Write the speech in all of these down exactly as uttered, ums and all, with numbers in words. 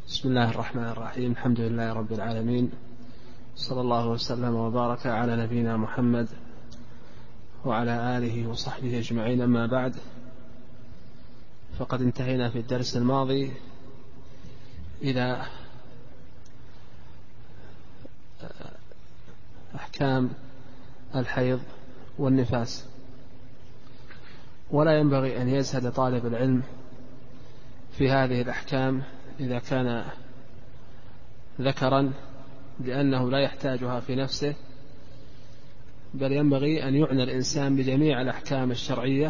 بسم الله الرحمن الرحيم. الحمد لله رب العالمين، صلى الله وسلم وبارك على نبينا محمد وعلى آله وصحبه أجمعين. أما بعد، فقد انتهينا في الدرس الماضي إلى أحكام الحيض والنفاس، ولا ينبغي أن يزهد طالب العلم في هذه الأحكام إذا كان ذكرا، لأنه لا يحتاجها في نفسه، بل ينبغي أن يعنى الإنسان بجميع الأحكام الشرعية،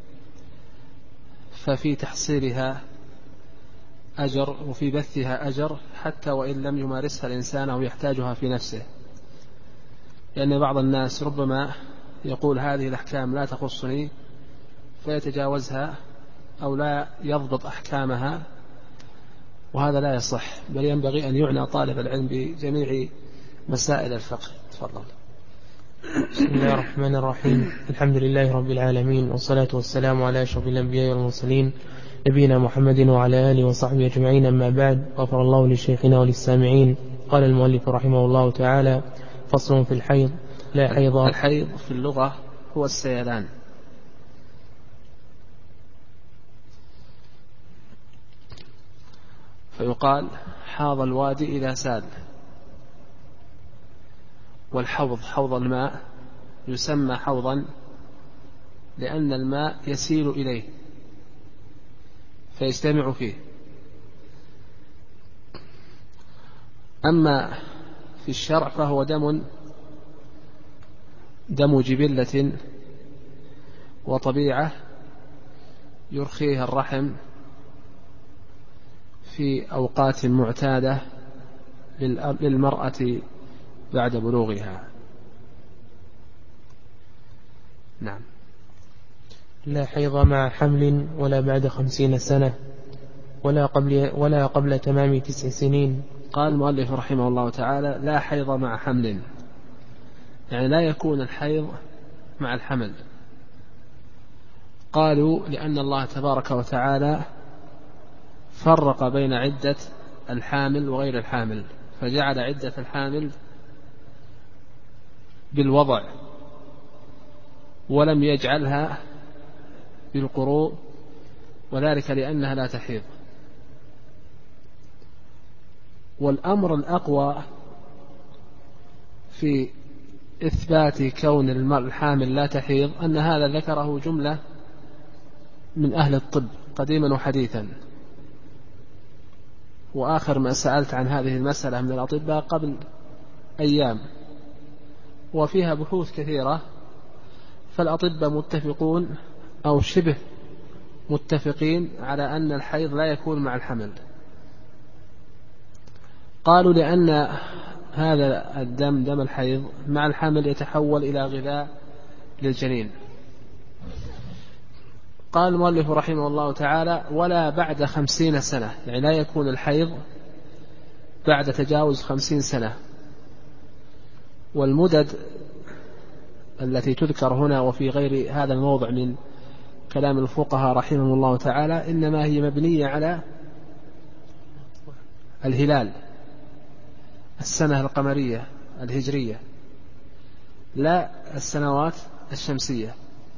ففي تحصيلها أجر وفي بثها أجر، حتى وإن لم يمارسها الإنسان أو يحتاجها في نفسه. لأن بعض الناس ربما يقول هذه الأحكام لا تخصني فيتجاوزها أو لا يضبط أحكامها، وهذا لا يصح، بل ينبغي أن يعنى طالب العلم بجميع مسائل الفقه. تفضل. بسم الله الرحمن الرحيم. الحمد لله رب العالمين، والصلاة والسلام على أشرف الأنبياء والمرسلين، نبينا محمد وعلى آله وصحبه أجمعين. أما بعد، غفر الله لشيخنا وللسامعين. قال المؤلف رحمه الله تعالى: فصل في الحيض. لا حيض. الحيض في اللغة هو السيلان، فيقال حاض الوادي إذا سال. والحوض حوض الماء يسمى حوضا لأن الماء يسيل إليه فيجتمع فيه. أما في الشرع فهو دم دم جبلة وطبيعة يرخيها الرحم في أوقات معتادة للمرأة بعد بلوغها. نعم. لا حيض مع حمل ولا بعد خمسين سنة ولا قبل, ولا قبل تمام تسع سنين. قال المؤلف رحمه الله تعالى: لا حيض مع حمل، يعني لا يكون الحيض مع الحمل. قالوا لأن الله تبارك وتعالى فرق بين عدة الحامل وغير الحامل، فجعل عدة الحامل بالوضع ولم يجعلها بالقروء، وذلك لأنها لا تحيض. والأمر الأقوى في إثبات كون المرء الحامل لا تحيض أن هذا ذكره جملة من أهل الطب قديما وحديثا، وآخر ما سألت عن هذه المسألة من الأطباء قبل أيام، وفيها بحوث كثيرة، فالأطباء متفقون أو شبه متفقين على أن الحيض لا يكون مع الحمل. قالوا لأن هذا الدم دم الحيض مع الحمل يتحول إلى غذاء للجنين. قال المؤلف رحمه الله تعالى: ولا بعد خمسين سنة، يعني لا يكون الحيض بعد تجاوز خمسين سنة. والمدد التي تذكر هنا وفي غير هذا الموضع من كلام الفقهاء رحمه الله تعالى إنما هي مبنية على الهلال، السنة القمرية الهجرية، لا السنوات الشمسية،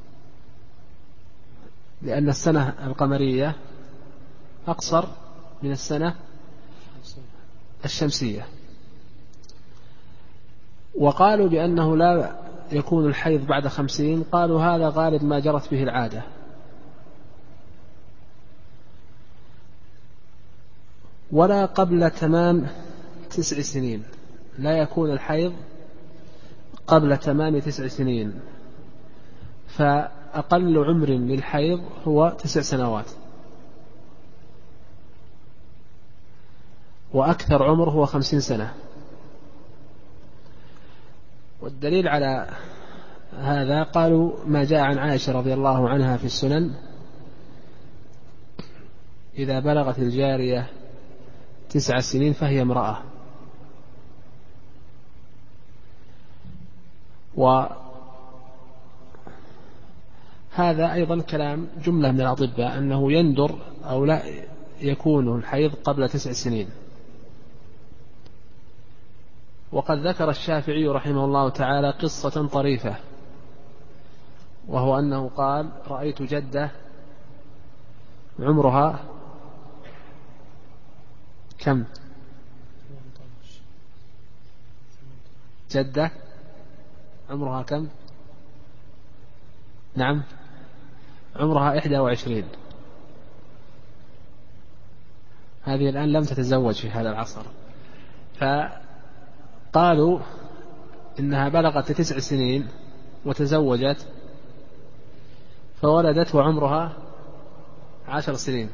لأن السنة القمرية أقصر من السنة الشمسية. وقالوا بأنه لا يكون الحيض بعد خمسين، قالوا هذا غالب ما جرت به العادة. ولا قبل تمام تسع سنين، لا يكون الحيض قبل تمام تسع سنين، فأقل عمر للحيض هو تسع سنوات، وأكثر عمر هو خمسين سنة. والدليل على هذا قالوا ما جاء عن عائشة رضي الله عنها في السنن: إذا بلغت الجارية تسع سنين فهي امرأة. وهذا أيضا كلام جملة من الأطباء أنه يندر أو لا يكون الحيض قبل تسع سنين، وقد ذكر الشافعي رحمه الله تعالى قصة طريفة، وهو أنه قال: رأيت جدة عمرها كم؟ جدة عمرها كم؟ نعم، عمرها إحدى وعشرين. هذه الآن لم تتزوج في هذا العصر، فقالوا إنها بلغت تسع سنين وتزوجت فولدت وعمرها عشر سنين،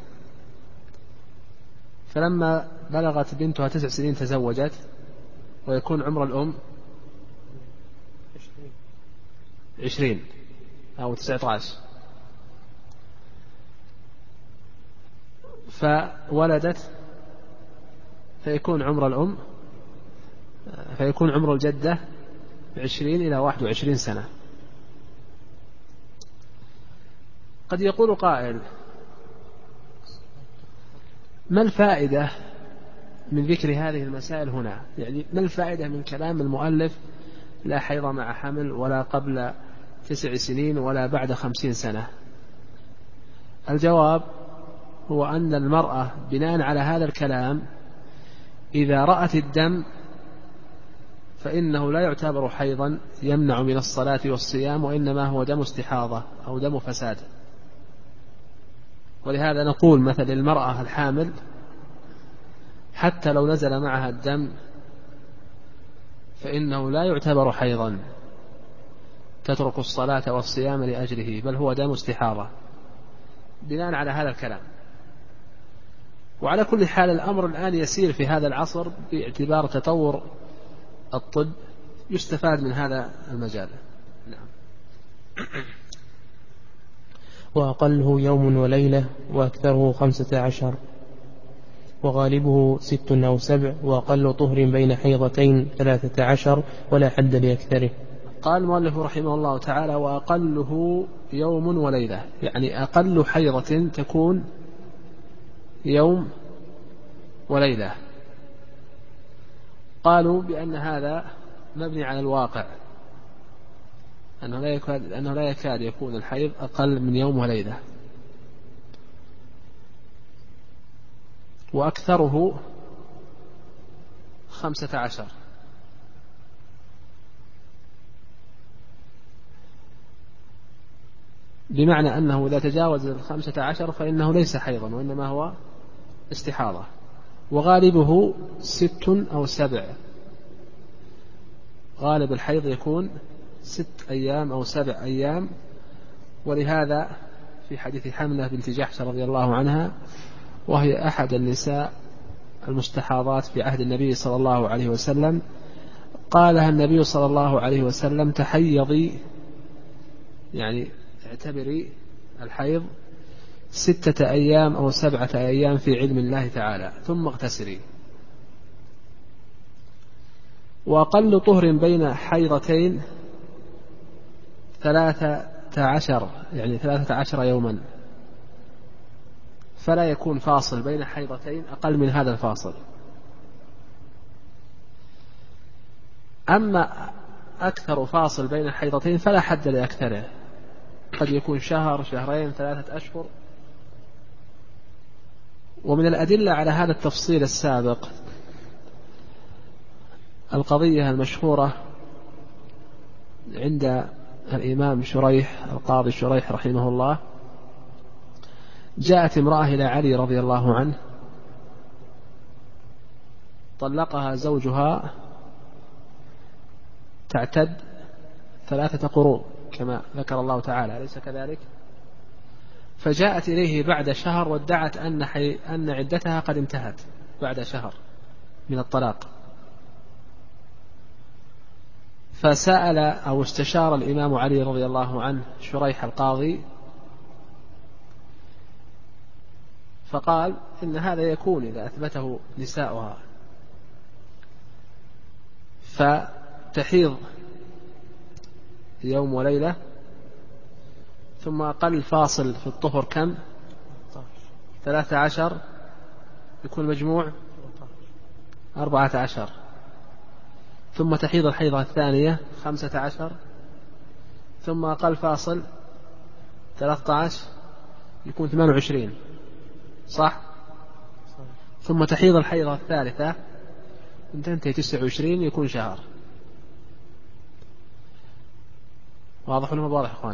فلما بلغت بنتها تسع سنين تزوجت، ويكون عمر الأم عشرين أو تسعة عشر، فولدت فيكون عمر الأم فيكون عمر الجدة عشرين إلى واحد وعشرين سنة. قد يقول قائل: ما الفائدة من ذكر هذه المسائل هنا؟ يعني ما الفائدة من كلام المؤلف لا حيض مع حمل ولا قبل تسع سنين ولا بعد خمسين سنة؟ الجواب هو أن المرأة بناء على هذا الكلام إذا رأت الدم فإنه لا يعتبر حيضا يمنع من الصلاة والصيام، وإنما هو دم استحاضة أو دم فساد. ولهذا نقول مثل المرأة الحامل حتى لو نزل معها الدم فإنه لا يعتبر حيضا تترك الصلاة والصيام لأجله، بل هو دم استحاضة بناء على هذا الكلام. وعلى كل حال الأمر الآن يسير في هذا العصر باعتبار تطور الطب، يستفاد من هذا المجال. نعم. وأقله يوم وليلة وأكثره خمسة عشر وغالبه ست أو سبع، وأقل طهر بين حيضتين ثلاثة عشر، ولا حد لأكثره. قال المؤلف رحمه الله تعالى: وأقله يوم وليلة، يعني أقل حيضة تكون يوم وليلة. قالوا بأن هذا مبني على الواقع، أنه لا يكاد, أنه لا يكاد يكون الحيض أقل من يوم وليلة. وأكثره خمسة عشر، بمعنى أنه إذا تجاوز الخمسة عشر فإنه ليس حيضا وإنما هو استحاضة. وغالبه ست أو سبع، غالب الحيض يكون ست أيام أو سبع أيام. ولهذا في حديث حملة بنت جحش رضي الله عنها، وهي أحد النساء المستحاضات في عهد النبي صلى الله عليه وسلم، قالها النبي صلى الله عليه وسلم: تحيضي، يعني اعتبري الحيض ستة أيام أو سبعة أيام في علم الله تعالى، ثم اغتسلي. وأقل طهر بين حيضتين ثلاثة عشر، يعني ثلاثة عشر يوما، فلا يكون فاصل بين حيضتين أقل من هذا الفاصل. أما أكثر فاصل بين حيضتين فلا حد لأكثره، قد يكون شهر، شهرين، ثلاثة أشهر. ومن الأدلة على هذا التفصيل السابق القضية المشهورة عند الإمام شريح القاضي شريح رحمه الله. جاءت امرأة إلى علي رضي الله عنه، طلقها زوجها تعتد ثلاثة قروء كما ذكر الله تعالى، أليس كذلك؟ فجاءت إليه بعد شهر وادعت أن, حي... أن عدتها قد انتهت بعد شهر من الطلاق. فسأل أو استشار الإمام علي رضي الله عنه شريح القاضي، فقال إن هذا يكون إذا أثبته نساؤها، فتحيض يوم وليلة، ثم أقل فاصل في الطهر كم؟ ثلاثة عشر، يكون مجموع أربعة عشر. ثم تحيض الحيضة الثانية خمسة عشر، ثم أقل فاصل ثلاثة عشر يكون ثمانية وعشرين، صح؟ ثم تحيض الحيضة الثالثة تنتهي تسعة وعشرين يكون شهر. واضح ولا ما واضح اخوان؟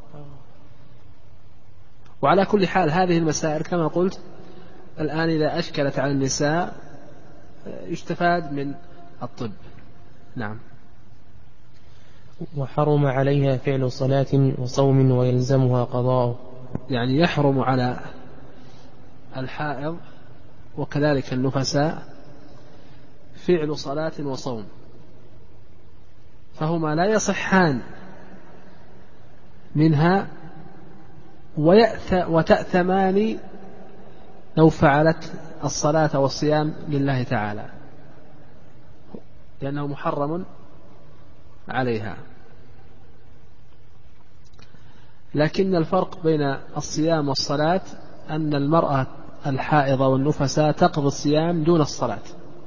وعلى كل حال هذه المسائل كما قلت الآن إذا أشكلت على النساء يستفاد من الطب. نعم. وحرم عليها فعل صلاة وصوم ويلزمها قضاء. يعني يحرم على الحائض وكذلك النفساء فعل صلاة وصوم، فهما لا يصحان منها وتأثمان لو فعلت الصلاة والصيام لله تعالى، لأنه محرم عليها. لكن الفرق بين الصيام والصلاة أن المرأة الحائضة والنفساء تقضي الصيام دون الصلاة،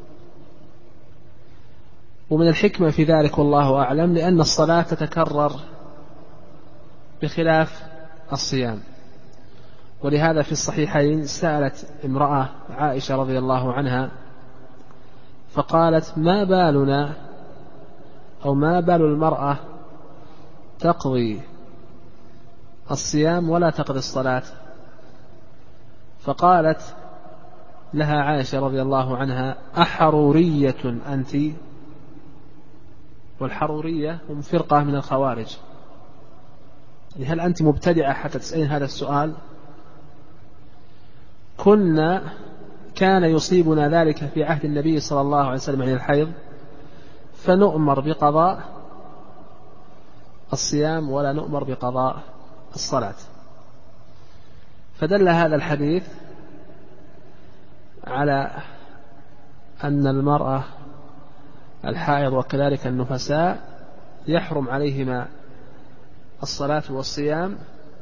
ومن الحكمة في ذلك والله أعلم لأن الصلاة تتكرر بخلاف الصيام. ولهذا في الصحيحين سألت امرأة عائشة رضي الله عنها فقالت: ما بالنا أو ما بال المرأة تقضي الصيام ولا تقضي الصلاة؟ فقالت لها عائشة رضي الله عنها: أحرورية أنت؟ والحرورية هم فرقة من الخوارج. هل أنت مبتدعة حتى تسألين هذا السؤال؟ كنا كان يصيبنا ذلك في عهد النبي صلى الله عليه وسلم عن الحيض، فنؤمر بقضاء الصيام ولا نؤمر بقضاء الصلاة. فدل هذا الحديث على أن المرأة الحائض وكذلك النفساء يحرم عليهما الصلاة والصيام،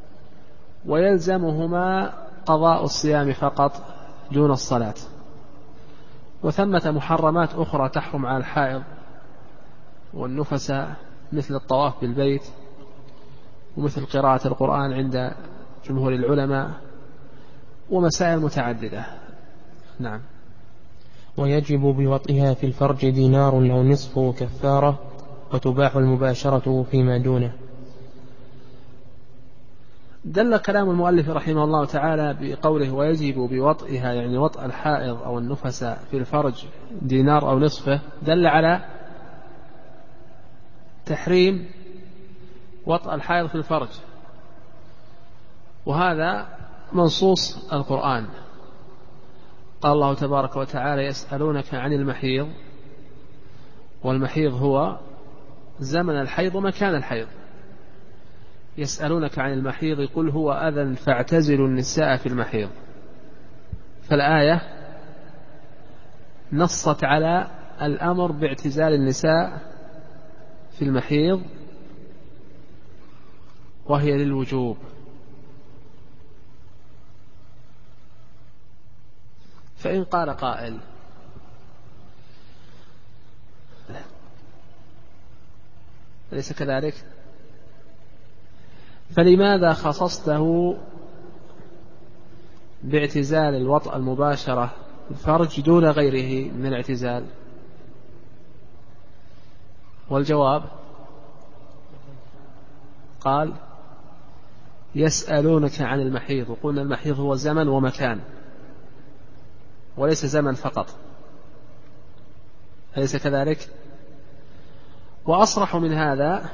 ويلزمهما قضاء الصيام فقط دون الصلاة. وثمة محرمات أخرى تحرم على الحائض والنفساء مثل الطواف بالبيت، ومثل قراءة القرآن عند جمهور العلماء، ومسائل متعددة. نعم. ويجب بوطئها في الفرج دينار أو نصفه كفارة، وتباح المباشرة فيما دونه. دل كلام المؤلف رحمه الله تعالى بقوله ويجب بوطئها، يعني وطئ الحائض أو النفساء في الفرج دينار أو نصفه، دل على تحريم وطئ الحائض في الفرج، وهذا منصوص القرآن. قال الله تبارك وتعالى: يسألونك عن المحيض، والمحيض هو زمن الحيض ومكان الحيض. يسألونك عن المحيض قل هو أذى فاعتزلوا النساء في المحيض. فالآية نصت على الأمر باعتزال النساء في المحيض، وهي للوجوب. فإن قال قائل: أليس كذلك؟ فلماذا خصصته باعتزال الوطأ المباشرة الفرج دون غيره من الاعتزال؟ والجواب قال: يسألونك عن المحيض، وقلنا المحيض هو زمن ومكان وليس زمن فقط، أليس كذلك؟ وأصرح من هذا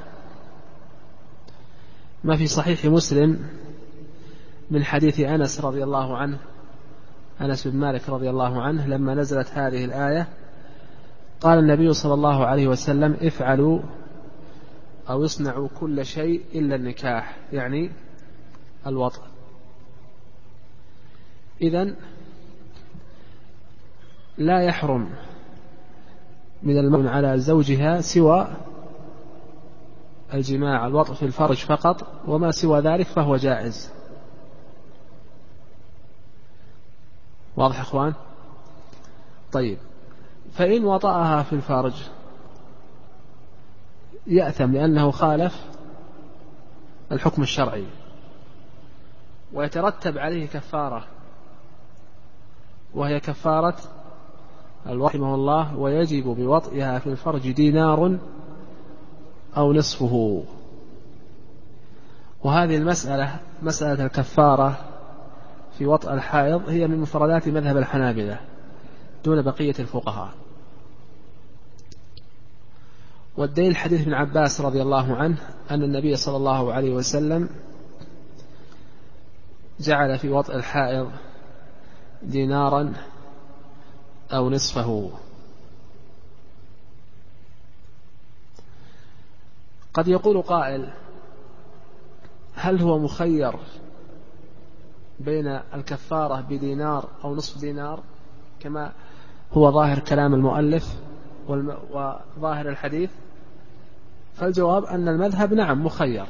ما في صحيح مسلم من حديث أنس رضي الله عنه، أنس بن مالك رضي الله عنه، لما نزلت هذه الآية قال النبي صلى الله عليه وسلم: افعلوا أو اصنعوا كل شيء إلا النكاح، يعني الوطء. إذن لا يحرم من المرأة على زوجها سوى الجماع، الوطء في الفرج فقط، وما سوى ذلك فهو جائز. واضح أخوان؟ طيب، فإن وطأها في الفرج يأثم لأنه خالف الحكم الشرعي، ويترتب عليه كفارة وهي كفارة رحمه الله، ويجب بوطئها في الفرج دينار أو نصفه. وهذه المسألة مسألة الكفارة في وطء الحائض هي من مفردات مذهب الحنابلة دون بقية الفقهاء. والدليل حديث ابن عباس رضي الله عنه أن النبي صلى الله عليه وسلم جعل في وطء الحائض دينارا أو نصفه. قد يقول قائل: هل هو مخير بين الكفارة بدينار أو نصف دينار كما هو ظاهر كلام المؤلف وظاهر الحديث؟ فالجواب أن المذهب نعم مخير.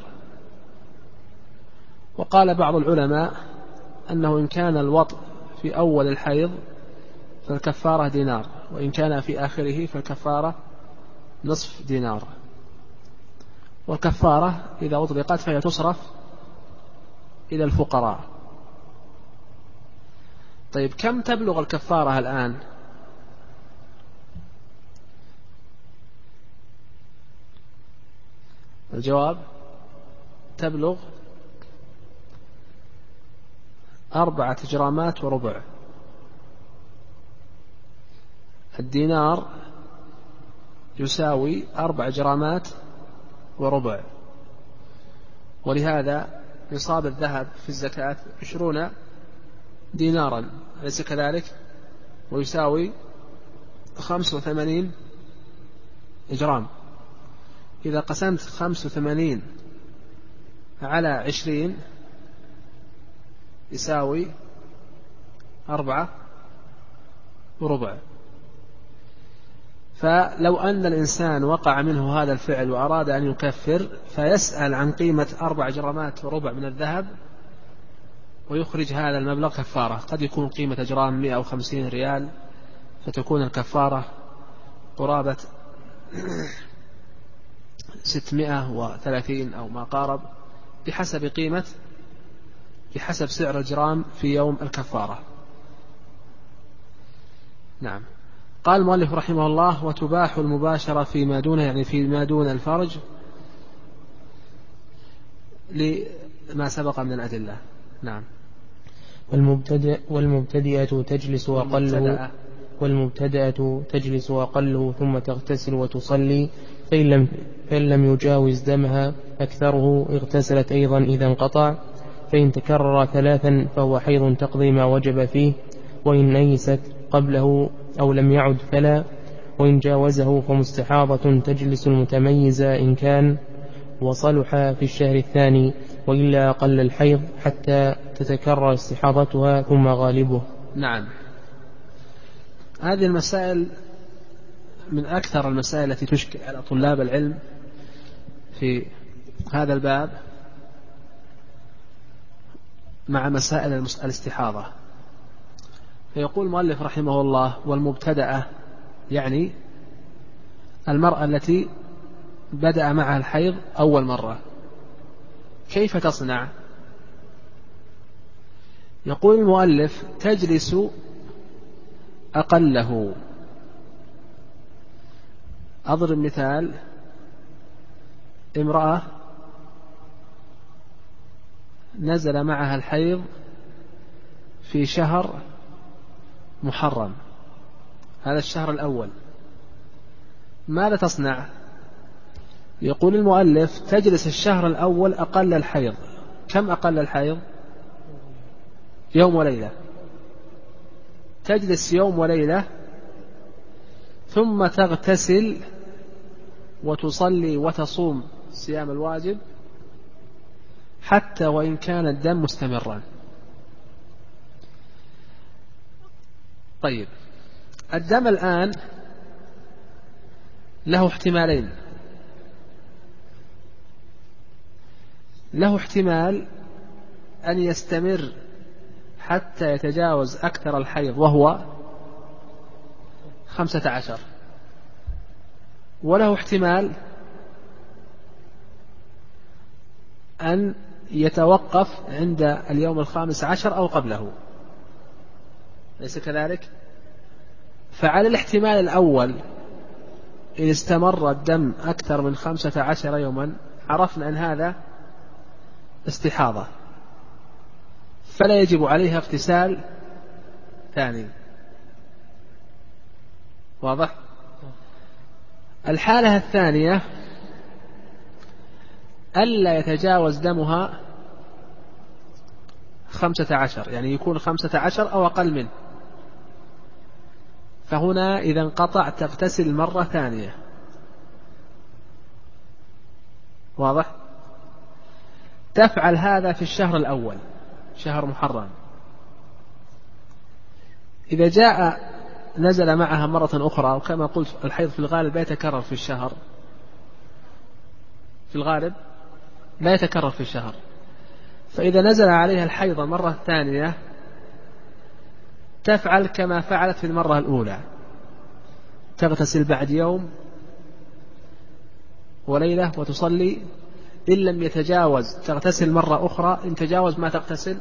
وقال بعض العلماء أنه إن كان الوطء في أول الحيض فالكفارة دينار، وإن كان في آخره فالكفارة نصف دينار. والكفارة إذا أطلقت فهي تصرف إلى الفقراء. طيب كم تبلغ الكفارة الآن؟ الجواب: تبلغ أربعة جرامات وربع. الدينار يساوي أربع جرامات وربع، ولهذا نصاب الذهب في الزكاة عشرون دينارا، أليس كذلك؟ ويساوي خمس وثمانين جرام. إذا قسمت خمس وثمانين على عشرين يساوي أربعة وربع. فلو أن الإنسان وقع منه هذا الفعل وأراد أن يكفر فيسأل عن قيمة أربع جرامات وربع من الذهب ويخرج هذا المبلغ كفارة. قد يكون قيمة جرام مئة وخمسين ريال، فتكون الكفارة قرابة ستمائة وثلاثين أو ما قارب، بحسب قيمة بحسب سعر الجرام في يوم الكفارة. نعم. قال المؤلف رحمه الله: وتباح المباشرة فيما دونه، يعني فيما دون الفرج، لما سبق من الأدلة. نعم. والمبتدئ والمبتدئة تجلس أقله والمبتدئة تجلس أقله ثم تغتسل وتصلي، فإن لم, فإن لم يجاوز دمها أكثره اغتسلت أيضا إذا انقطع، فإن تكرر ثلاثا فهو حيض تقضي ما وجب فيه، وإن نيست قبله أو لم يعد فلا، وإن جاوزه فمستحاضة تجلس المتميزة إن كان وصلح في الشهر الثاني، وإلا أقل الحيض حتى تتكرر استحاضتها ثم غالبه. نعم. هذه المسائل من أكثر المسائل التي تشكل على طلاب العلم في هذا الباب مع مسائل الاستحاضة. فيقول المؤلف رحمه الله: والمبتدأة يعني المرأة التي بدأ معها الحيض أول مرة، كيف تصنع؟ يقول المؤلف: تجلس أقله. أضرب مثال: امرأة نزل معها الحيض في شهر محرم، هذا الشهر الأول، ماذا تصنع؟ يقول المؤلف: تجلس الشهر الأول أقل الحيض. كم أقل الحيض؟ يوم وليلة. تجلس يوم وليلة ثم تغتسل وتصلي وتصوم صيام الواجب حتى وإن كان الدم مستمرا. طيب، الدم الآن له احتمالين: له احتمال أن يستمر حتى يتجاوز أكثر الحيض وهو خمسة عشر، وله احتمال أن يتوقف عند اليوم الخامس عشر أو قبله، ليس كذلك؟ فعلى الاحتمال الأول إن استمر الدم أكثر من خمسة عشر يوما عرفنا أن هذا استحاضة، فلا يجب عليها اغتسال ثاني. واضح؟ الحالة الثانية ألا يتجاوز دمها خمسة عشر، يعني يكون خمسة عشر أو أقل منه، فهنا إذا انقطع تغتسل مرة ثانية. واضح؟ تفعل هذا في الشهر الأول، شهر محرم. إذا جاء نزل معها مرة أخرى، وكما قلت الحيض في الغالب لا يتكرر في الشهر، في الغالب لا يتكرر في الشهر، فإذا نزل عليها الحيض مرة ثانية تفعل كما فعلت في المرة الأولى، تغتسل بعد يوم وليلة وتصلي، إن لم يتجاوز تغتسل مرة أخرى، إن تجاوز ما تغتسل.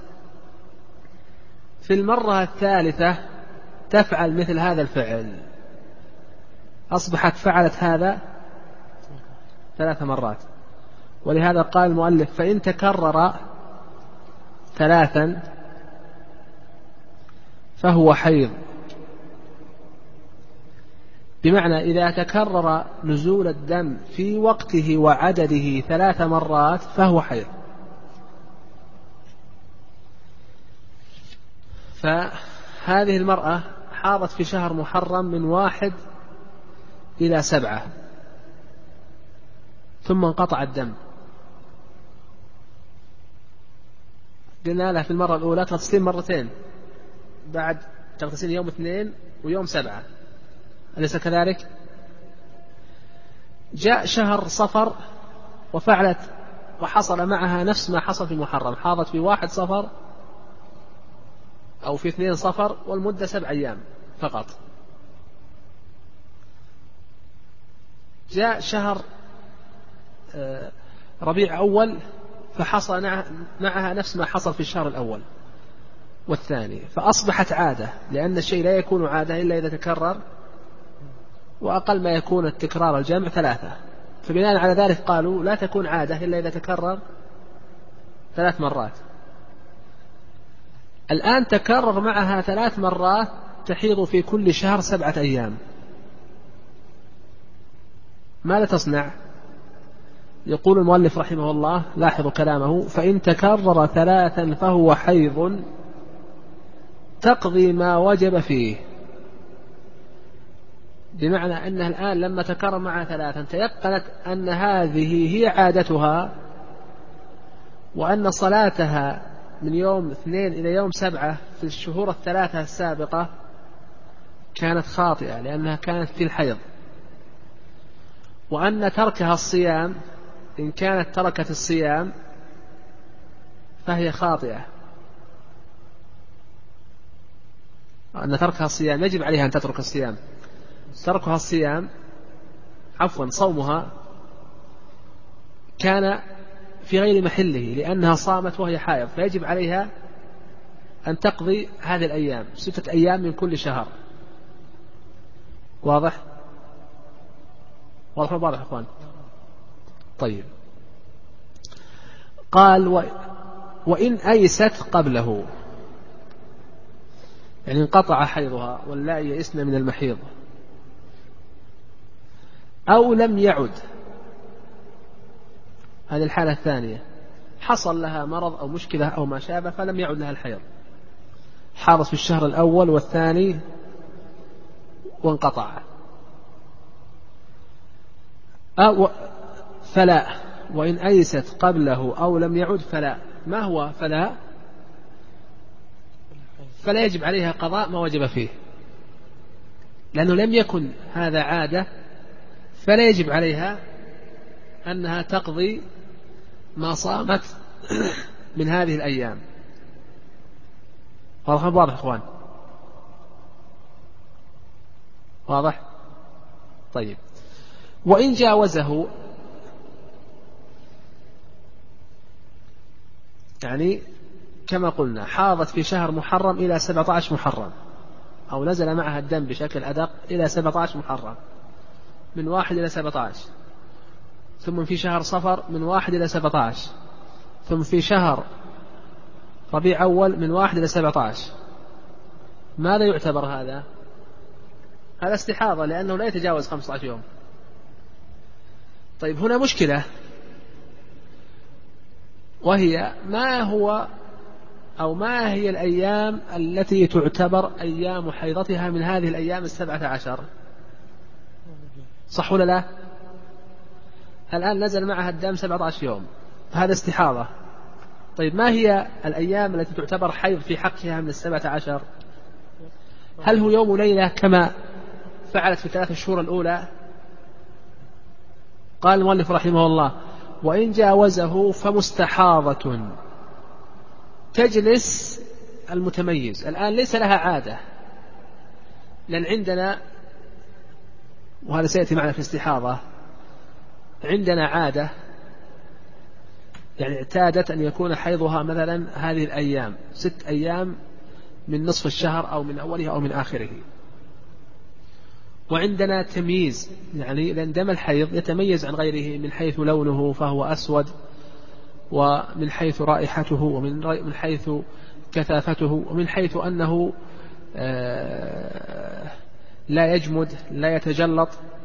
في المرة الثالثة تفعل مثل هذا الفعل، أصبحت فعلت هذا ثلاث مرات. ولهذا قال المؤلف فإن تكرر ثلاثا فهو حيض، بمعنى إذا تكرر نزول الدم في وقته وعدده ثلاث مرات فهو حيض. فهذه المرأة حاضت في شهر محرم من واحد إلى سبعة، ثم انقطع الدم. قلنا لها في المرة الأولى تغتسل مرتين، بعد تغتسل يوم اثنين ويوم سبعة، أليس كذلك؟ جاء شهر صفر وفعلت وحصل معها نفس ما حصل في محرم، حاضت في واحد صفر أو في اثنين صفر، والمدة سبع أيام فقط. جاء شهر ربيع أول فحصل معها نفس ما حصل في الشهر الأول والثاني، فأصبحت عادة، لأن الشيء لا يكون عادة إلا إذا تكرر، وأقل ما يكون التكرار الجمع ثلاثة، فبناء على ذلك قالوا لا تكون عادة إلا إذا تكرر ثلاث مرات. الآن تكرر معها ثلاث مرات، تحيض في كل شهر سبعة أيام، ماذا تصنع؟ يقول المؤلف رحمه الله، لاحظوا كلامه، فإن تكرر ثلاثا فهو حيض تقضي ما وجب فيه، بمعنى أنها الآن لما تكرر معها ثلاثا تيقنت أن هذه هي عادتها، وأن صلاتها من يوم اثنين إلى يوم سبعة في الشهور الثلاثة السابقة كانت خاطئة لأنها كانت في الحيض، وأن تركها الصيام إن كانت تركت الصيام فهي خاطئة، أن تركها الصيام يجب عليها أن تترك الصيام، تركها الصيام عفوا صومها كان في غير محله لأنها صامت وهي حائض، فيجب عليها أن تقضي هذه الأيام ستة أيام من كل شهر. واضح؟ واضح واضح يا أخوان؟ طيب. قال و... وإن أيست قبله، يعني انقطع حيضها واللائي يئسن من المحيض، أو لم يعد، هذه الحالة الثانية، حصل لها مرض أو مشكلة أو ما شابه فلم يعد لها الحيض، حاضت في الشهر الأول والثاني وانقطع، أو فلا. وإن أيست قبله أو لم يعد فلا. ما هو فلا؟ فلا يجب عليها قضاء ما وجب فيه، لأنه لم يكن هذا عادة، فلا يجب عليها أنها تقضي ما صامت من هذه الأيام. واضح واضح إخوان؟ واضح؟ طيب. وإن جاوزه، يعني كما قلنا حاضت في شهر محرم إلى سبعة عشر محرم، أو نزل معها الدم بشكل أدق إلى سبعة عشر محرم، من واحد إلى سبعة عشر، ثم في شهر صفر من واحد إلى سبعة عشر، ثم في شهر ربيع أول من واحد إلى سبعة عشر. ماذا يعتبر هذا؟ هذا استحاضة، لأنه لا يتجاوز خمسة عشر يوم. طيب هنا مشكلة، وهي ما هو أو ما هي الأيام التي تعتبر أيام حيضتها من هذه الأيام السبعة عشر؟ صح ولا لا؟ الآن نزل معها الدم سبعة عشر يوم، هذا استحاضة. طيب ما هي الأيام التي تعتبر حيض في حقها من السبعة عشر؟ هل هو يوم وليلة كما فعلت في الثلاث الشهور الأولى؟ قال المؤلف رحمه الله: وإن جاوزه فمستحاضة تجلس المتميز. الآن ليس لها عادة، لأن عندنا، وهذا سيأتي معنا في الاستحاضة، عندنا عادة، يعني اعتادت أن يكون حيضها مثلا هذه الأيام ست أيام من نصف الشهر أو من أوله أو من آخره. وعندنا تمييز، يعني لأن دم الحيض يتميز عن غيره من حيث لونه فهو أسود، ومن حيث رائحته، ومن حيث كثافته، ومن حيث أنه لا يجمد لا يتجلط،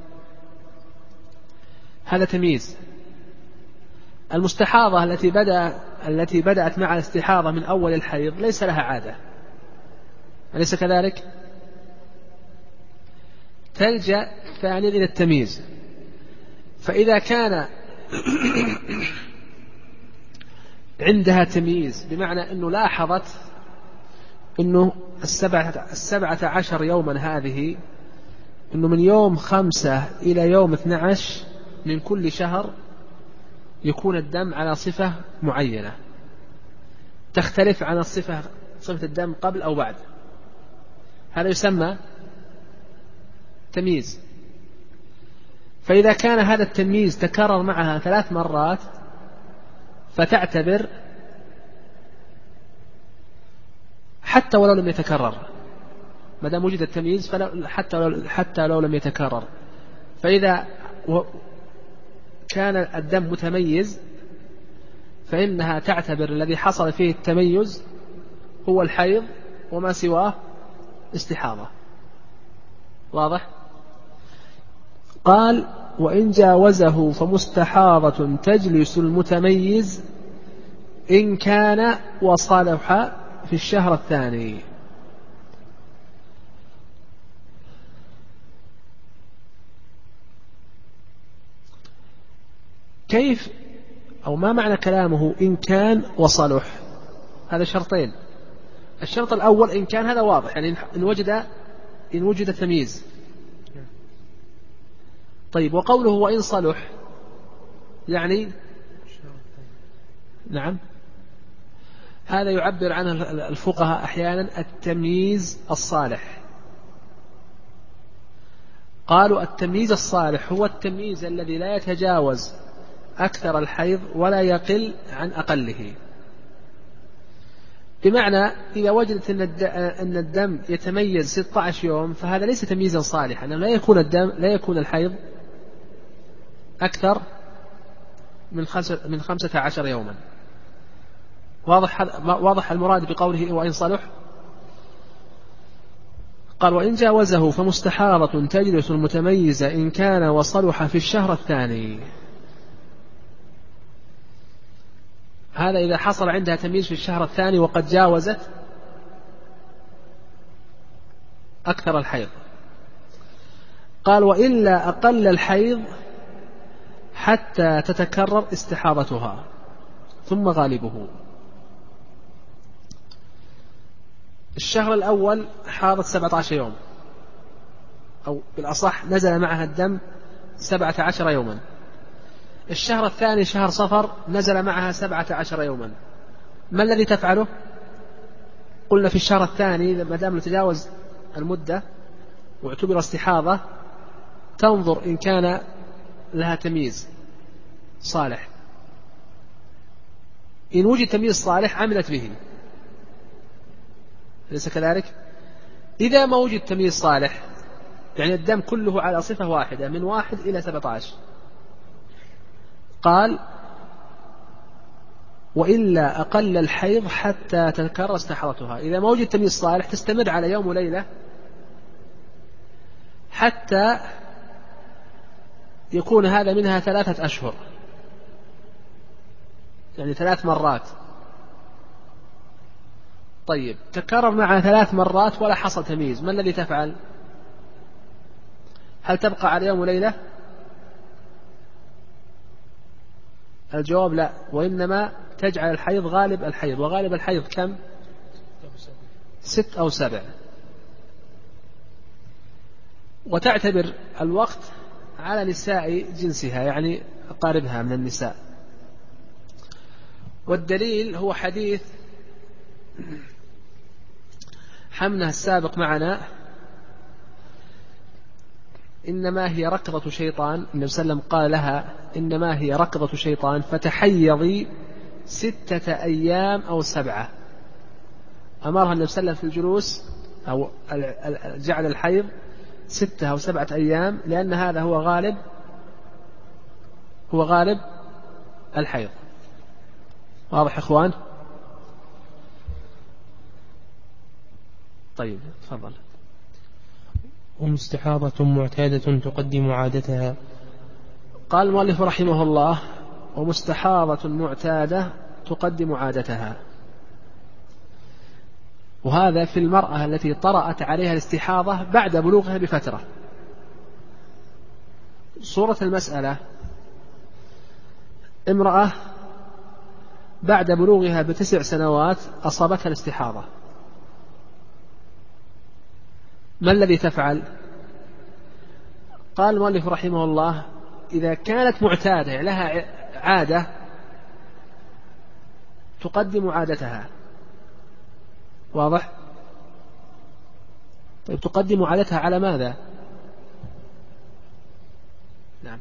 هذا تمييز. المستحاضة التي بدأ التي بدأت مع الاستحاضة من أول الحيض ليس لها عادة، أليس كذلك؟ تلجأ ثانيا إلى التمييز. فإذا كان عندها تمييز بمعنى أنه لاحظت أنه السبعة, السبعة عشر يوما هذه، أنه من يوم خمسة إلى يوم اثنى عشر من كل شهر يكون الدم على صفة معينة تختلف عن الصفة صفة الدم قبل أو بعد، هذا يسمى تمييز. فإذا كان هذا التمييز تكرر معها ثلاث مرات فتعتبر حتى ولو لم يتكرر، ما دام وجد التمييز حتى لو حتى لو لم يتكرر. فإذا كان الدم متميز فإنها تعتبر الذي حصل فيه التميز هو الحيض، وما سواه استحاضة. واضح؟ قال: وإن جاوزه فمستحاضة تجلس المتميز إن كان وصلح في الشهر الثاني. كيف أو ما معنى كلامه إن كان وصلح؟ هذا شرطين. الشرط الأول إن كان، هذا واضح، يعني إن وجد إن وجد تمييز. طيب وقوله وإن صلح يعني نعم، هذا يعبر عنه الفقهاء أحيانا التمييز الصالح. قالوا التمييز الصالح هو التمييز الذي لا يتجاوز أكثر الحيض ولا يقل عن أقله. بمعنى إذا وجدت أن الدم يتميز ستة عشر يوم فهذا ليس تمييزا صالحا، لا يكون الدم لا يكون الحيض أكثر من خمسة عشر يوما. واضح واضح المراد بقوله وإن صلح. قال: وإن جاوزه فمستحاضة تجلس المتميزة إن كان وصلح في الشهر الثاني. هذا إذا حصل عندها تمييز في الشهر الثاني وقد جاوزت أكثر الحيض. قال: وإلا أقل الحيض حتى تتكرر استحاضتها ثم غالبه. الشهر الأول حاضت سبعة عشر يوم، أو بالأصح نزل معها الدم سبعة عشر يوما. الشهر الثاني شهر صفر نزل معها سبعة عشر يوما. ما الذي تفعله؟ قلنا في الشهر الثاني ما دام تجاوز المدة واعتبر استحاضة تنظر إن كان لها تمييز صالح. إن وجد تمييز صالح عملت به، أليس كذلك؟ إذا ما وجد تمييز صالح يعني الدم كله على صفة واحدة من واحد إلى سبعة عشر، قال وإلا أقل الحيض حتى تتكرر استحاضتها. إذا ما وجد تمييز صالح تستمر على يوم وليلة حتى يكون هذا منها ثلاثة أشهر، يعني ثلاث مرات. طيب تكرر معها ثلاث مرات ولا حصل تمييز، ما الذي تفعل؟ هل تبقى على يوم وليلة؟ الجواب لا، وإنما تجعل الحيض غالب الحيض، وغالب الحيض كم؟ ست أو سبع، وتعتبر الوقت على نساء جنسها يعني أقاربها من النساء. والدليل هو حديث حمنة السابق معنا، إنما هي ركضة شيطان، النبي صلى الله عليه وسلم قال لها إنما هي ركضة شيطان فتحيضي ستة أيام أو سبعة. أمرها النبي صلى الله عليه وسلم في الجلوس أو جعل الحيض ستة أو سبعة أيام، لأن هذا هو غالب هو غالب الحيض. واضح إخوان؟ طيب تفضل. ومستحاضة معتادة تقدم عادتها. قال المؤلف رحمه الله ومستحاضة معتادة تقدم عادتها، وهذا في المرأة التي طرأت عليها الاستحاضة بعد بلوغها بفترة. صورة المسألة امرأة بعد بلوغها بتسع سنوات أصابتها الاستحاضة، ما الذي تفعل؟ قال المؤلف رحمه الله إذا كانت معتادة لها عادة تقدم عادتها. واضح؟ طيب تقدم عادتها على ماذا؟ نعم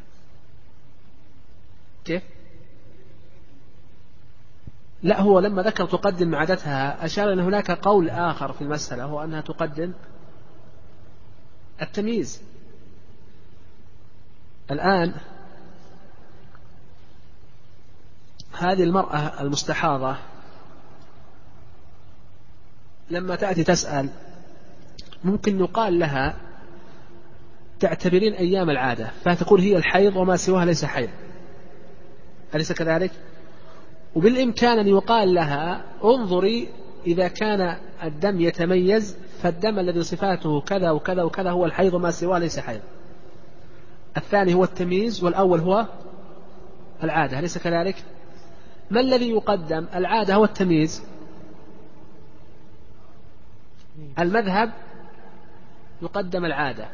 كيف؟ لا، هو لما ذكر تقدم عادتها أشار أن هناك قول آخر في المسألة هو أنها تقدم التمييز. الآن هذه المرأة المستحاضة لما تأتي تسأل ممكن يقال لها تعتبرين أيام العادة، فتقول هي الحيض وما سواها ليس حيض، أليس كذلك؟ وبالإمكان أن يقال لها انظري إذا كان الدم يتميز فالدم الذي صفاته كذا وكذا وكذا هو الحيض وما سواه ليس حيض. الثاني هو التمييز والأول هو العادة، أليس كذلك؟ ما الذي يقدم، العادة هو التمييز؟ المذهب يقدم العادة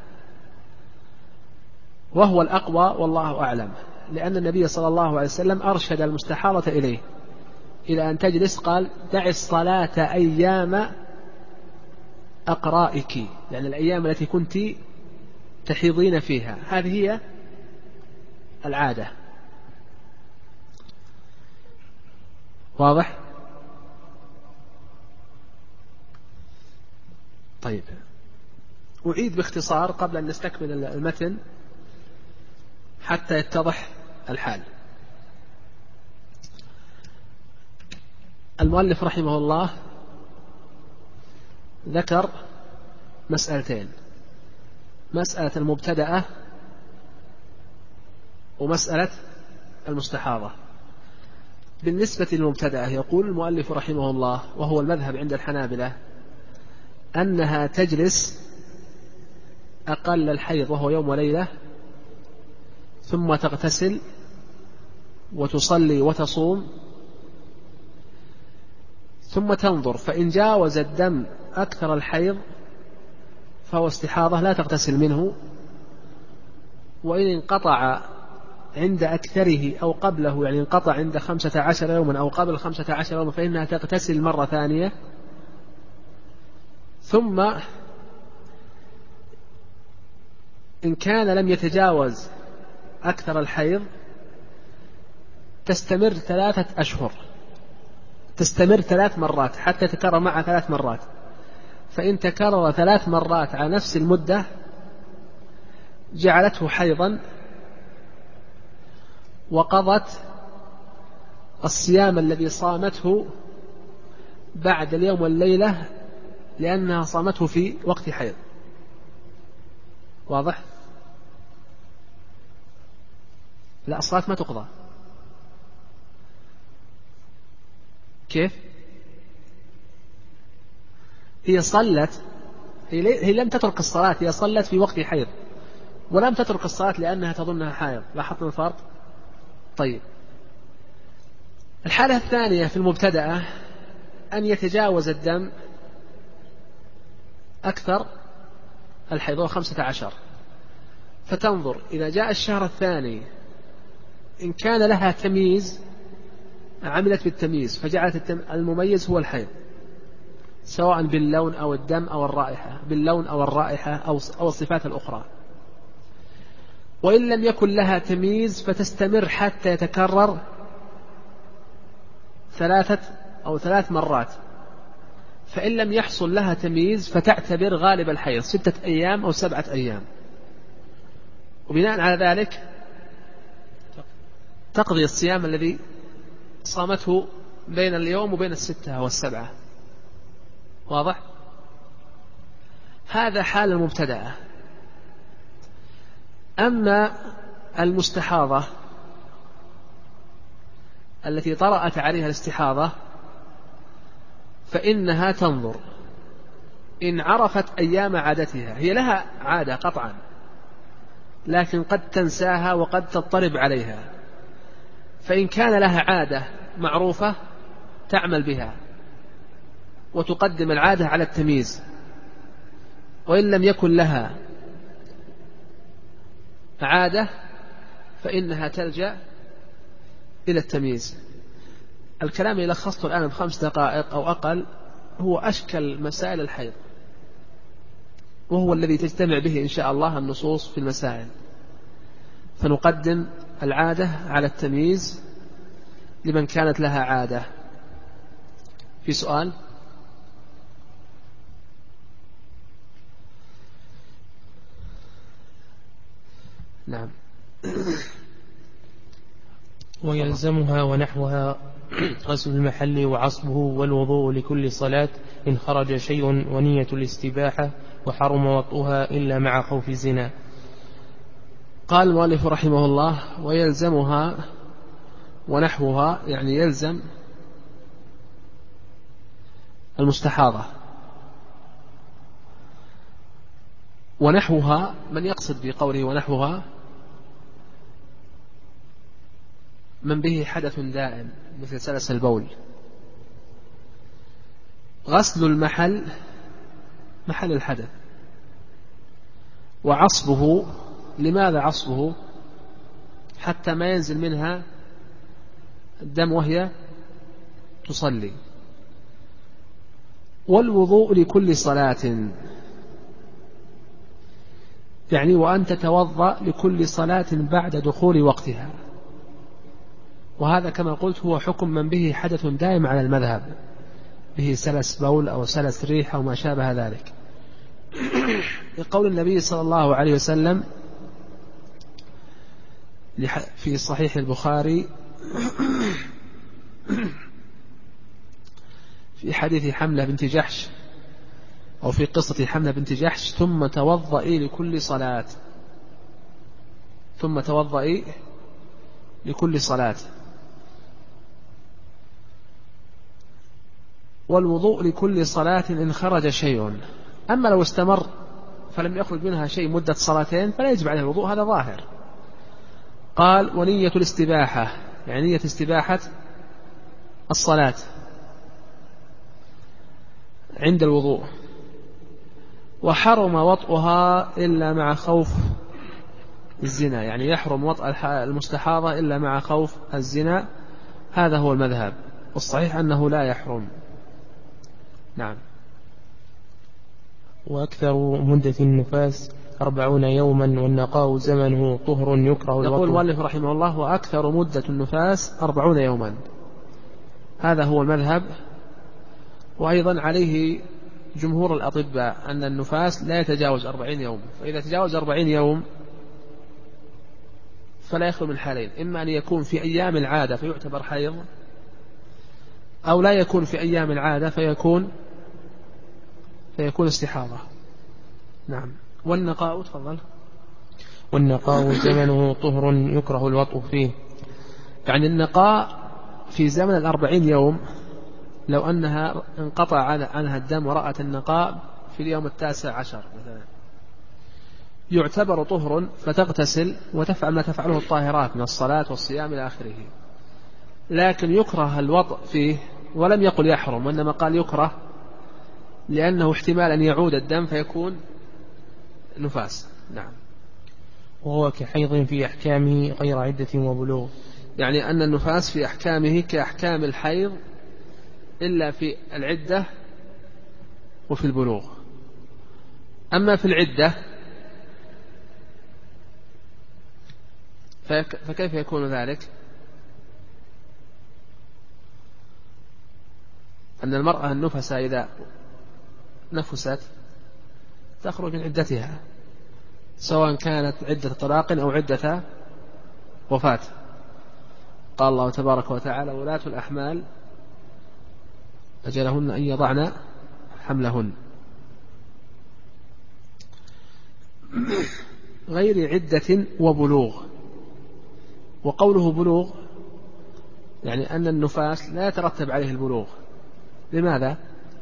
وهو الأقوى والله أعلم، لأن النبي صلى الله عليه وسلم أرشد المستحاضة إليه إلى أن تجلس، قال دع الصلاة أيام أقرائك، يعني الأيام التي كنت تحيضين فيها هذه هي العادة. واضح؟ طيب أعيد باختصار قبل أن نستكمل المتن حتى يتضح الحال. المؤلف رحمه الله ذكر مسألتين، مسألة المبتدأة ومسألة المستحاضة. بالنسبة للمبتدأة يقول المؤلف رحمه الله وهو المذهب عند الحنابلة أنها تجلس أقل الحيض وهو يوم وليلة، ثم تغتسل وتصلي وتصوم، ثم تنظر فإن جاوز الدم أكثر الحيض فهو استحاضة لا تغتسل منه، وإن انقطع عند أكثره أو قبله، يعني انقطع عند خمسة عشر يوما أو قبل خمسة عشر يوما، فإنها تغتسل مرة ثانية. ثم إن كان لم يتجاوز أكثر الحيض تستمر ثلاثة أشهر، تستمر ثلاث مرات حتى تكرر معها ثلاث مرات، فإن تكرر ثلاث مرات على نفس المدة جعلته حيضا وقضت الصيام الذي صامته بعد اليوم والليلة لأنها صامته في وقت حيض. واضح؟ لا، الصلاة ما تقضى. كيف؟ هي صلت، هي لم تترك الصلاة، هي صلت في وقت حيض ولم تترك الصلاة لأنها تظنها حائض. لاحظتم الفرق؟ طيب، الحالة الثانية في المبتدأة أن يتجاوز الدم أكثر الحيض هو خمسة عشر، فتنظر إذا جاء الشهر الثاني إن كان لها تمييز عملت بالتمييز فجعلت المميز هو الحيض، سواء باللون أو الدم أو الرائحة، باللون أو الرائحة أو أو الصفات الأخرى. وإن لم يكن لها تمييز فتستمر حتى يتكرر ثلاثة أو ثلاث مرات، فإن لم يحصل لها تمييز فتعتبر غالب الحيض ستة أيام أو سبعة أيام، وبناء على ذلك تقضي الصيام الذي صامته بين اليوم وبين الستة والسبعة. واضح؟ هذا حال المبتدأة. أما المستحاضة التي طرأت عليها الاستحاضة فإنها تنظر إن عرفت أيام عادتها، هي لها عادة قطعا لكن قد تنساها وقد تضطرب عليها، فإن كان لها عادة معروفة تعمل بها وتقدم العادة على التمييز، وإن لم يكن لها عادة فإنها تلجأ إلى التمييز. الكلام اللي لخصته الآن بخمس دقائق أو أقل هو أشكل مسائل الحيض، وهو الذي تجتمع به إن شاء الله النصوص في المسائل، فنقدم العادة على التمييز لمن كانت لها عادة. في سؤال؟ نعم. ويلزمها ونحوها غسل المحل وعصبه والوضوء لكل صلاة إن خرج شيء ونية الاستباحة، وحرم وطئها إلا مع خوف الزنا. قال المؤلف رحمه الله: ويلزمها ونحوها، يعني يلزم المستحاضة. ونحوها من يقصد بقوله ونحوها من به حدث دائم مثل سلس البول. غسل المحل محل الحدث، وعصبه، لماذا عصبه؟ حتى ما ينزل منها الدم وهي تصلي. والوضوء لكل صلاة، يعني وأن تتوضأ لكل صلاة بعد دخول وقتها، وهذا كما قلت هو حكم من به حدث دائم على المذهب، به سلس بول أو سلس ريح أو ما شابه ذلك، لقول النبي صلى الله عليه وسلم في صحيح البخاري في حديث حملة بنت جحش أو في قصة حملة بنت جحش: ثم توضئي لكل صلاة، ثم توضئي لكل صلاة. والوضوء لكل صلاة إن خرج شيء، أما لو استمر فلم يخرج منها شيء مدة صلاتين فلا يجب عليه الوضوء، هذا ظاهر. قال: ونية الاستباحة، يعني نية استباحة الصلاة عند الوضوء. وحرم وطئها إلا مع خوف الزنا، يعني يحرم وطئ المستحاضة إلا مع خوف الزنا، هذا هو المذهب، والصحيح أنه لا يحرم. نعم. وأكثر مدة النفاس أربعون يوما، والنقاء زمنه طهر يكره الوطء. يقول المؤلف رحمه الله: وأكثر مدة النفاس أربعون يوما، هذا هو المذهب. وأيضا عليه جمهور الأطباء أن النفاس لا يتجاوز أربعين يوم، فإذا تجاوز أربعين يوم فلا يخلو من حالين: إما أن يكون في أيام العادة فيعتبر حيض، أو لا يكون في أيام العادة فيكون فيكون استحاضة. نعم. والنقاء تفضل. والنقاء زمنه طهر يكره الوطء فيه. يعني النقاء في زمن الأربعين يوم، لو أنها انقطع عنها الدم ورأت النقاء في اليوم التاسع عشر مثلا، يعتبر طهر فتغتسل وتفعل ما تفعله الطاهرات من الصلاة والصيام إلى آخره. لكن يكره الوطء فيه، ولم يقل يحرم، وإنما قال يكره لأنه احتمال أن يعود الدم فيكون نفاس. نعم. وهو كحيض في أحكامه غير عدة وبلوغ. يعني أن النفاس في أحكامه كأحكام الحيض إلا في العدة وفي البلوغ. أما في العدة فكيف يكون ذلك؟ أن المرأة النفسة إذا نفست تخرج من عدتها، سواء كانت عدة طلاق أو عدة وفاة. قال الله تبارك وتعالى: ولاة الأحمال أجلهن أن يضعن حملهن. غير عدة وبلوغ. وقوله بلوغ يعني أن النفاس لا يترتب عليه البلوغ. لماذا؟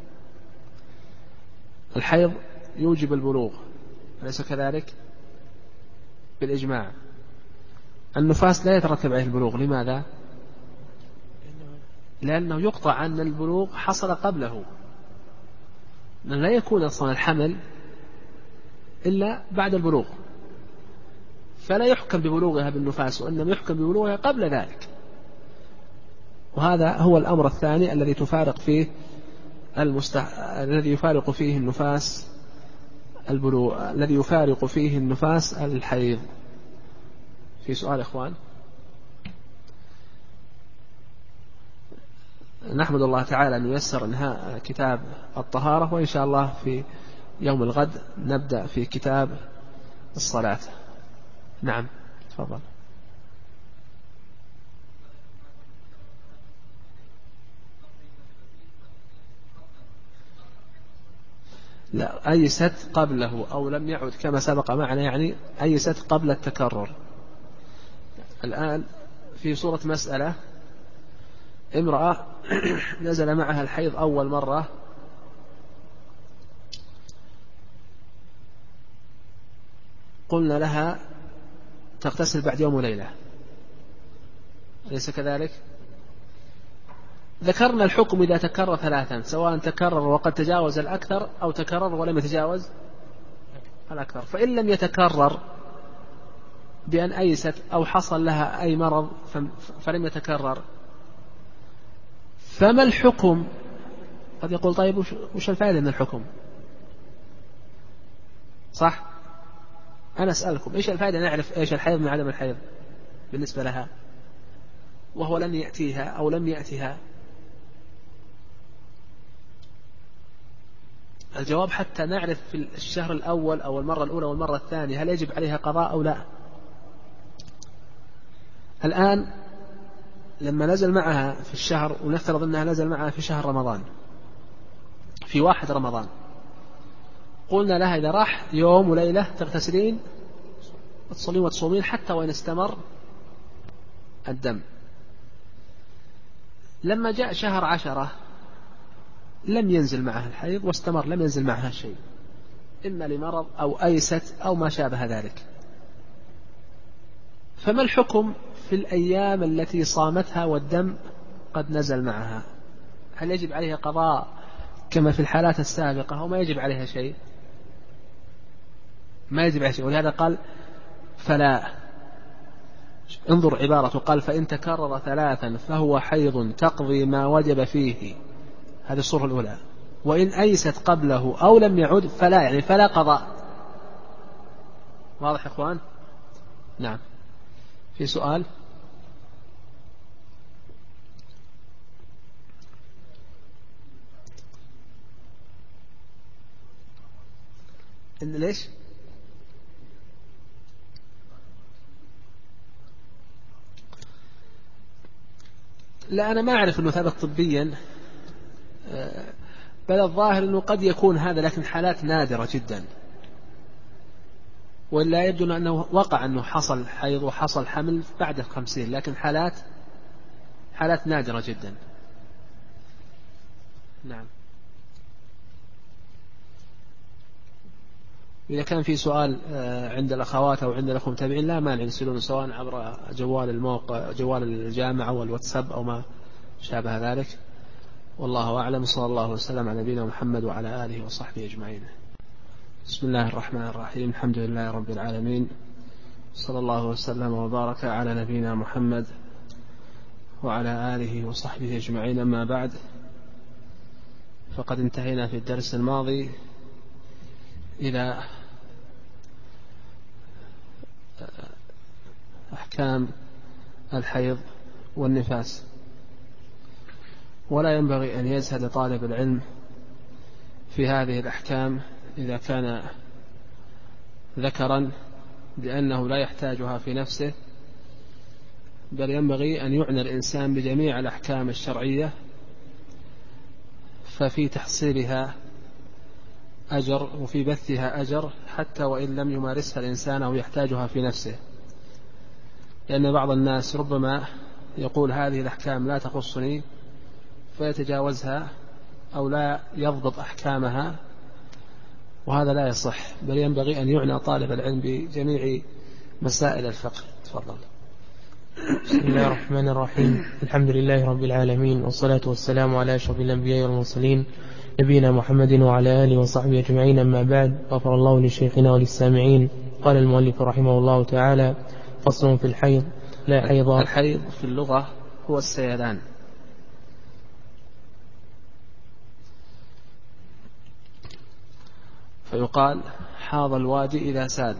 الحيض يوجب البلوغ، أليس كذلك؟ بالإجماع. النفاس لا يترتب عليه البلوغ. لماذا؟ لأنه يقطع أن البلوغ حصل قبله، لا يكون أصلا الحمل إلا بعد البلوغ، فلا يحكم ببلوغها بالنفاس، وإنما يحكم ببلوغها قبل ذلك. وهذا هو الأمر الثاني الذي تفارق فيه المستح... الذي يفارق فيه النفاس البلوغ، الذي يفارق فيه النفاس الحيض. في سؤال إخوان؟ نحمد الله تعالى أن ييسر انهاء كتاب الطهارة، وإن شاء الله في يوم الغد نبدأ في كتاب الصلاة. نعم تفضل. لا، أيست قبله أو لم يعد كما سبق معنا، يعني أيست قبل التكرر. الآن في صورة مسألة: امرأة نزل معها الحيض أول مرة، قلنا لها تغتسل بعد يوم وليلة، أليس كذلك؟ ذكرنا الحكم إذا تكرر ثلاثا، سواء تكرر وقد تجاوز الأكثر أو تكرر ولم يتجاوز الأكثر. فإن لم يتكرر بأن أيست أو حصل لها أي مرض فلم يتكرر، فما الحكم؟ قد يقول طيب وش الفائدة من الحكم؟ صح؟ أنا أسألكم إيش الفائدة نعرف إيش الحيض من عدم الحيض بالنسبة لها وهو لم يأتيها أو لم يأتها؟ الجواب حتى نعرف في الشهر الأول أو المرة الأولى والمرة الثانية هل يجب عليها قضاء أو لا. الآن لما نزل معها في الشهر، ونفترض أنها نزل معها في شهر رمضان، في واحد رمضان، قلنا لها إذا راح يوم وليلة تغتسلين وتصلين وتصومين حتى وإن استمر الدم. لما جاء شهر عشرة لم ينزل معها الحيض واستمر، لم ينزل معها شيء، إما لمرض أو أيست أو ما شابه ذلك. فما الحكم في الأيام التي صامتها والدم قد نزل معها؟ هل يجب عليها قضاء كما في الحالات السابقة أو ما يجب عليها شيء؟ ما يجب عليها شيء. ولهذا قال فلا. انظر عبارته، قال فإن تكرر ثلاثا فهو حيض تقضي ما وجب فيه. هذه الصورة الأولى. وإن أيست قبله أو لم يعد فلا، يعني فلا قضاء. واضح يا إخوان؟ نعم. في سؤال؟ إن ليش؟ لا أنا ما أعرف أنه ثابت طبيا، بل الظاهر أنه قد يكون هذا، لكن حالات نادرة جدا، ولا يبدو أنه وقع أنه حصل حيض وحصل حمل بعد الخمسين، لكن حالات حالات نادرة جدا. نعم. إذا كان في سؤال عند الأخوات أو عند الأخوة المتابعين لا مانع يرسلون سواء عبر جوال الموقع جوال الجامعة والواتساب أو ما شابه ذلك. والله أعلم. صلى الله وسلم على نبينا محمد وعلى آله وصحبه أجمعين. بسم الله الرحمن الرحيم. الحمد لله رب العالمين، صلى الله وسلم وبارك على نبينا محمد وعلى آله وصحبه أجمعين. أما بعد، فقد انتهينا في الدرس الماضي إلى أحكام الحيض والنفاس، ولا ينبغي أن يزهد طالب العلم في هذه الأحكام إذا كان ذكرا، لأنه لا يحتاجها في نفسه، بل ينبغي أن يعنى الإنسان بجميع الأحكام الشرعية، ففي تحصيلها أجر وفي بثها أجر حتى وإن لم يمارسها الإنسان أو يحتاجها في نفسه، لأن بعض الناس ربما يقول هذه الأحكام لا تخصني فيتجاوزها أو لا يضبط أحكامها، وهذا لا يصح، بل ينبغي أن يعنى طالب العلم بجميع مسائل الفقه. تفضل. بسم الله الرحمن الرحيم. الحمد لله رب العالمين، والصلاة والسلام على أشرف الأنبياء والمرسلين نبينا محمد وعلى آله وصحبه أجمعين. أما بعد، غفر الله لشيخنا وللسامعين. قال المؤلف رحمه الله تعالى: فصل في الحيض. لا حيض. الحيض في اللغة هو السيلان، فيقال حاض الوادي إذا سال.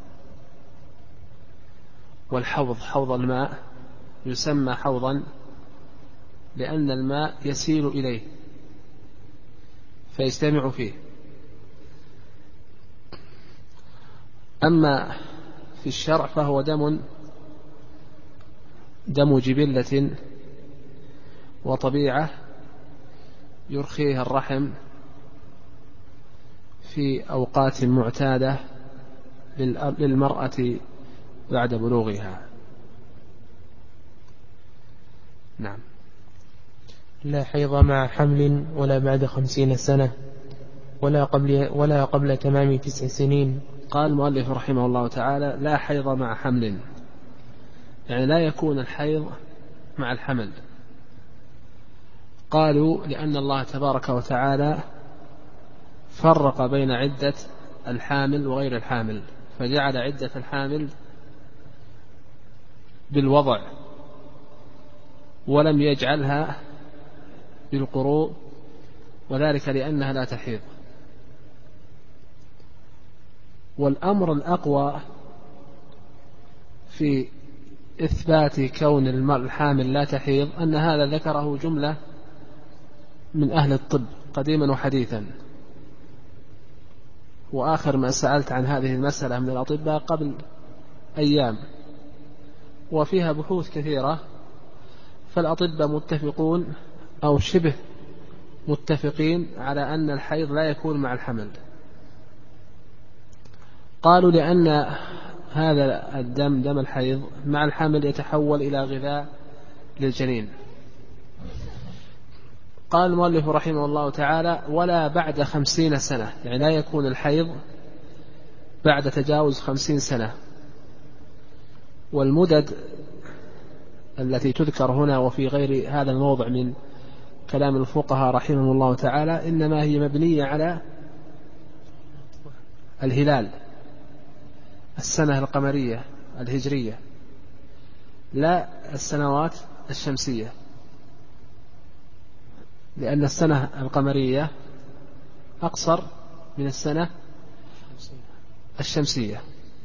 والحوض حوض الماء يسمى حوضا لأن الماء يسيل إليه فيجتمع فيه. أما في الشرع فهو دم دم جبلة وطبيعة يرخيها الرحم في أوقات معتادة للمرأة بعد بلوغها. نعم. لا حيض مع حمل ولا بعد خمسين سنة ولا قبل, ولا قبل تمام تسع سنين. قال المؤلف رحمه الله تعالى: لا حيض مع حمل، يعني لا يكون الحيض مع الحمل. قالوا لأن الله تبارك وتعالى فرق بين عدة الحامل وغير الحامل، فجعل عدة الحامل بالوضع ولم يجعلها بالقروء، وذلك لأنها لا تحيض. والأمر الأقوى في إثبات كون الحامل لا تحيض أن هذا ذكره جملة من أهل الطب قديما وحديثا، وآخر ما سألت عن هذه المسألة من الأطباء قبل أيام، وفيها بحوث كثيرة، فالأطباء متفقون أو شبه متفقين على أن الحيض لا يكون مع الحمل. قالوا لأن هذا الدم دم الحيض مع الحمل يتحول إلى غذاء للجنين. قال المؤلف رحمه الله تعالى: ولا بعد خمسين سنة، يعني لا يكون الحيض بعد تجاوز خمسين سنة. والمدد التي تذكر هنا وفي غير هذا الموضع من كلام الفقهاء رحمه الله تعالى إنما هي مبنية على الهلال، السنة القمرية الهجرية، لا السنوات الشمسية، لأن السنة القمرية أقصر من السنة الشمسية.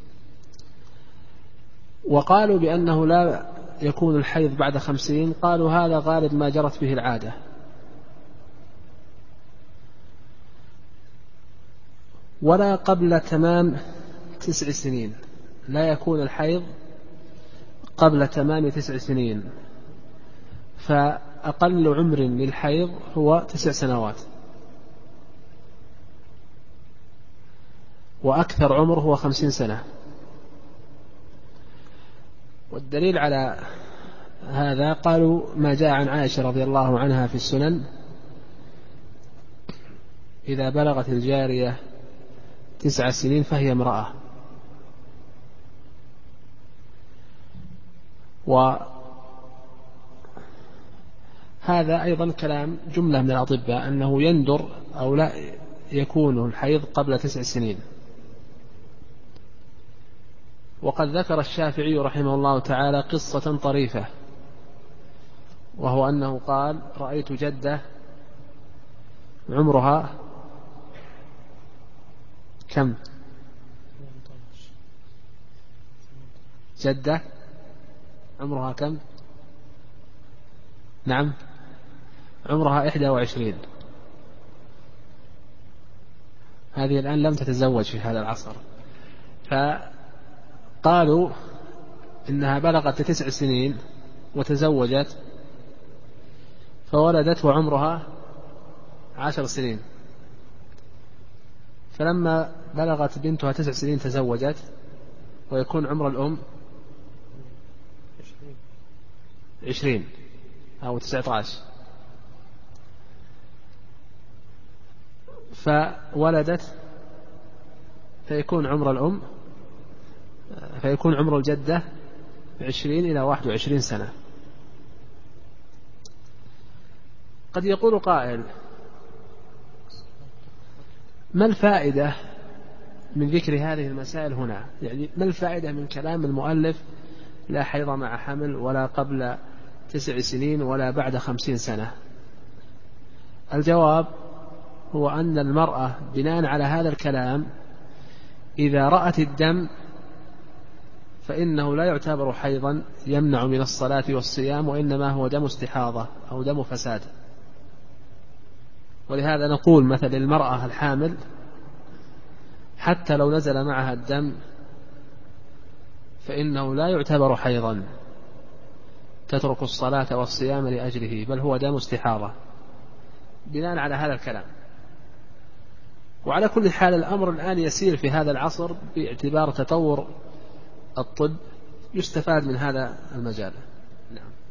وقالوا بأنه لا يكون الحيض بعد خمسين، قالوا هذا غالب ما جرت به العادة، ولا قبل تمام تسع سنين، لا يكون الحيض قبل تمام تسع سنين، فأقل عمر للحيض هو تسع سنوات، وأكثر عمر هو خمسين سنة. والدليل على هذا قالوا ما جاء عن عائشة رضي الله عنها في السنن: إذا بلغت الجارية تسع سنين فهي امرأة. وهذا أيضا كلام جملة من الأطباء أنه يندر أو لا يكون الحيض قبل تسع سنين. وقد ذكر الشافعي رحمه الله تعالى قصة طريفة، وهو أنه قال: رأيت جدة عمرها كم؟ جدة عمرها كم؟ نعم، عمرها إحدى وعشرين. هذه الآن لم تتزوج في هذا العصر، فقالوا إنها بلغت تسع سنين وتزوجت فولدت وعمرها عشر سنين، فلما بلغت بنتها تسع سنين تزوجت، ويكون عمر الأم عشرين أو تسعة عشر، فولدت فيكون عمر الأم فيكون عمر الجدة عشرين إلى واحد وعشرين سنة. قد يقول قائل: ما الفائدة من ذكر هذه المسائل هنا؟ يعني ما الفائدة من كلام المؤلف لا حيض مع حمل ولا قبل تسع سنين ولا بعد خمسين سنة؟ الجواب هو أن المرأة بناء على هذا الكلام إذا رأت الدم فإنه لا يعتبر حيضا يمنع من الصلاة والصيام، وإنما هو دم استحاضة أو دم فساد. ولهذا نقول مثل المرأة الحامل حتى لو نزل معها الدم فإنه لا يعتبر حيضا تترك الصلاة والصيام لأجله، بل هو دم استحاضة بناء على هذا الكلام. وعلى كل حال الأمر الآن يسير في هذا العصر باعتبار تطور الطب، يستفاد من هذا المجال. نعم.